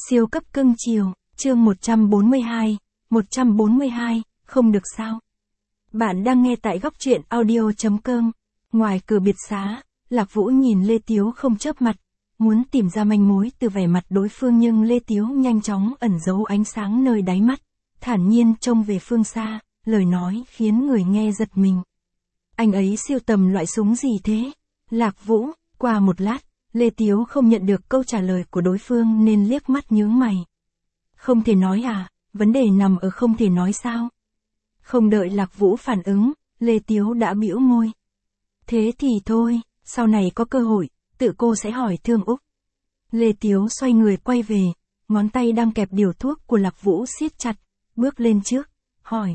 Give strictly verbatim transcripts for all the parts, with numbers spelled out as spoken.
Siêu cấp cưng chiều, chương một trăm bốn mươi hai, một trăm bốn mươi hai, không được sao. Bạn đang nghe tại góc truyện audio.com. Ngoài cửa biệt xá, Lạc Vũ nhìn Lê Tiếu không chớp mặt, muốn tìm ra manh mối từ vẻ mặt đối phương nhưng Lê Tiếu nhanh chóng ẩn giấu ánh sáng nơi đáy mắt, thản nhiên trông về phương xa, lời nói khiến người nghe giật mình. Anh ấy siêu tầm loại súng gì thế? Lạc Vũ, qua một lát, Lê Tiếu không nhận được câu trả lời của đối phương nên liếc mắt nhướng mày. Không thể nói à, vấn đề nằm ở không thể nói sao? Không đợi Lạc Vũ phản ứng, Lê Tiếu đã bĩu môi. Thế thì thôi, sau này có cơ hội, tự cô sẽ hỏi Thương Úc. Lê Tiếu xoay người quay về, ngón tay đang kẹp điều thuốc của Lạc Vũ siết chặt, bước lên trước, hỏi.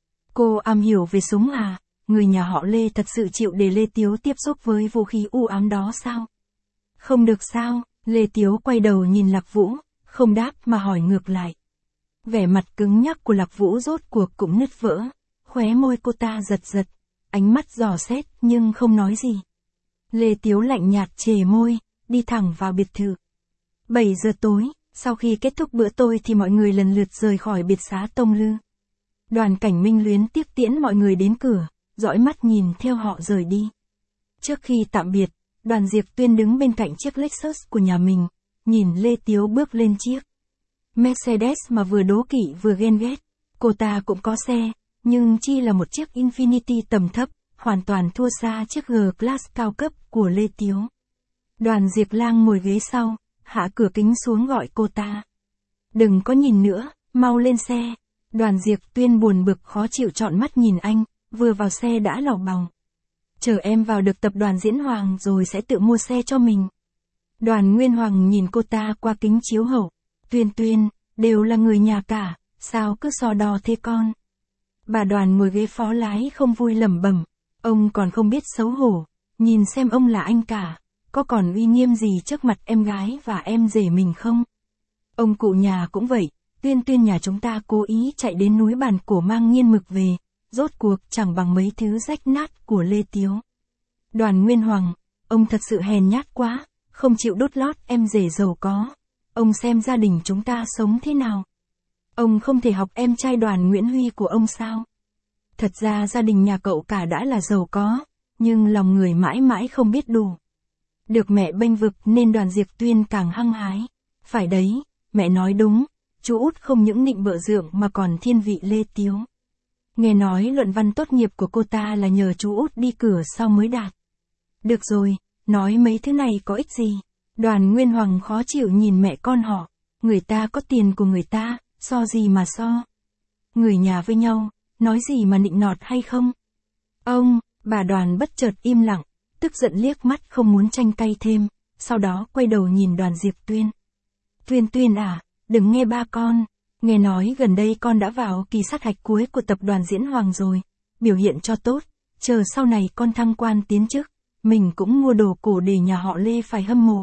Cô am hiểu về súng à? Người nhà họ Lê thật sự chịu để Lê Tiếu tiếp xúc với vũ khí u ám đó sao? Không được sao, Lê Tiếu quay đầu nhìn Lạc Vũ, không đáp mà hỏi ngược lại. Vẻ mặt cứng nhắc của Lạc Vũ rốt cuộc cũng nứt vỡ, khóe môi cô ta giật giật, ánh mắt dò xét nhưng không nói gì. Lê Tiếu lạnh nhạt chề môi, đi thẳng vào biệt thự. bảy giờ tối, sau khi kết thúc bữa tối thì mọi người lần lượt rời khỏi biệt xá Tông Lư. Đoàn Cảnh Minh luyến tiếc tiễn mọi người đến cửa, dõi mắt nhìn theo họ rời đi. Trước khi tạm biệt, Đoàn Diệp Tuyên đứng bên cạnh chiếc Lexus của nhà mình, nhìn Lê Tiếu bước lên chiếc Mercedes mà vừa đố kỵ vừa ghen ghét. Cô ta cũng có xe, nhưng chi là một chiếc Infiniti tầm thấp, hoàn toàn thua xa chiếc G-Class cao cấp của Lê Tiếu. Đoàn Diệp Lang ngồi ghế sau, hạ cửa kính xuống gọi cô ta. Đừng có nhìn nữa, mau lên xe. Đoàn Diệp Tuyên buồn bực khó chịu trọn mắt nhìn anh, vừa vào xe đã lảo bòng. Chờ em vào được tập đoàn Diễn Hoàng rồi sẽ tự mua xe cho mình. Đoàn Nguyên Hoàng nhìn cô ta qua kính chiếu hậu. Tuyên Tuyên, đều là người nhà cả, sao cứ so đo thế con? Bà Đoàn ngồi ghế phó lái không vui lẩm bẩm, ông còn không biết xấu hổ, nhìn xem ông là anh cả, có còn uy nghiêm gì trước mặt em gái và em rể mình không? Ông cụ nhà cũng vậy, Tuyên Tuyên nhà chúng ta cố ý chạy đến núi Bản Cổ mang nghiên mực về, rốt cuộc chẳng bằng mấy thứ rách nát của Lê Tiếu. Đoàn Nguyên Hoàng, ông thật sự hèn nhát quá, không chịu đốt lót em rể giàu có. Ông xem gia đình chúng ta sống thế nào? Ông không thể học em trai Đoàn Nguyễn Huy của ông sao? Thật ra gia đình nhà cậu cả đã là giàu có, nhưng lòng người mãi mãi không biết đủ. Được mẹ bênh vực nên Đoàn Diệp Tuyên càng hăng hái. Phải đấy, mẹ nói đúng, chú út không những nịnh bợ dượng mà còn thiên vị Lê Tiếu. Nghe nói luận văn tốt nghiệp của cô ta là nhờ chú út đi cửa sau mới đạt. Được rồi, nói mấy thứ này có ích gì? Đoàn Nguyên Hoàng khó chịu nhìn mẹ con họ, người ta có tiền của người ta, so gì mà so. Người nhà với nhau, nói gì mà nịnh nọt hay không? Ông, bà Đoàn bất chợt im lặng, tức giận liếc mắt không muốn tranh cay thêm, sau đó quay đầu nhìn Đoàn Diệp Tuyên. Tuyên Tuyên à, đừng nghe ba con, nghe nói gần đây con đã vào kỳ sát hạch cuối của tập đoàn Diễn Hoàng rồi, biểu hiện cho tốt, chờ sau này con thăng quan tiến chức, mình cũng mua đồ cổ để nhà họ Lê phải hâm mộ.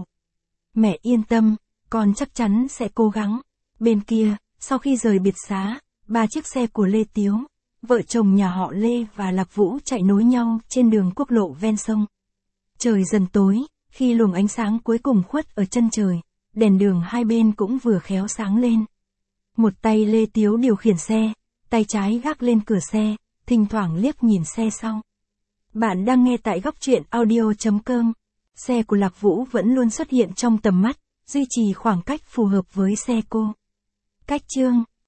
Mẹ yên tâm, con chắc chắn sẽ cố gắng. Bên kia, sau khi rời biệt xá, ba chiếc xe của Lê Tiếu, vợ chồng nhà họ Lê và Lạc Vũ chạy nối nhau trên đường quốc lộ ven sông. Trời dần tối, khi luồng ánh sáng cuối cùng khuất ở chân trời, đèn đường hai bên cũng vừa khéo sáng lên. Một tay Lê Tiếu điều khiển xe, tay trái gác lên cửa xe, thỉnh thoảng liếc nhìn xe sau. Bạn đang nghe tại góc truyện audio.com. Xe của Lạc Vũ vẫn luôn xuất hiện trong tầm mắt, duy trì khoảng cách phù hợp với xe cô. Cách chương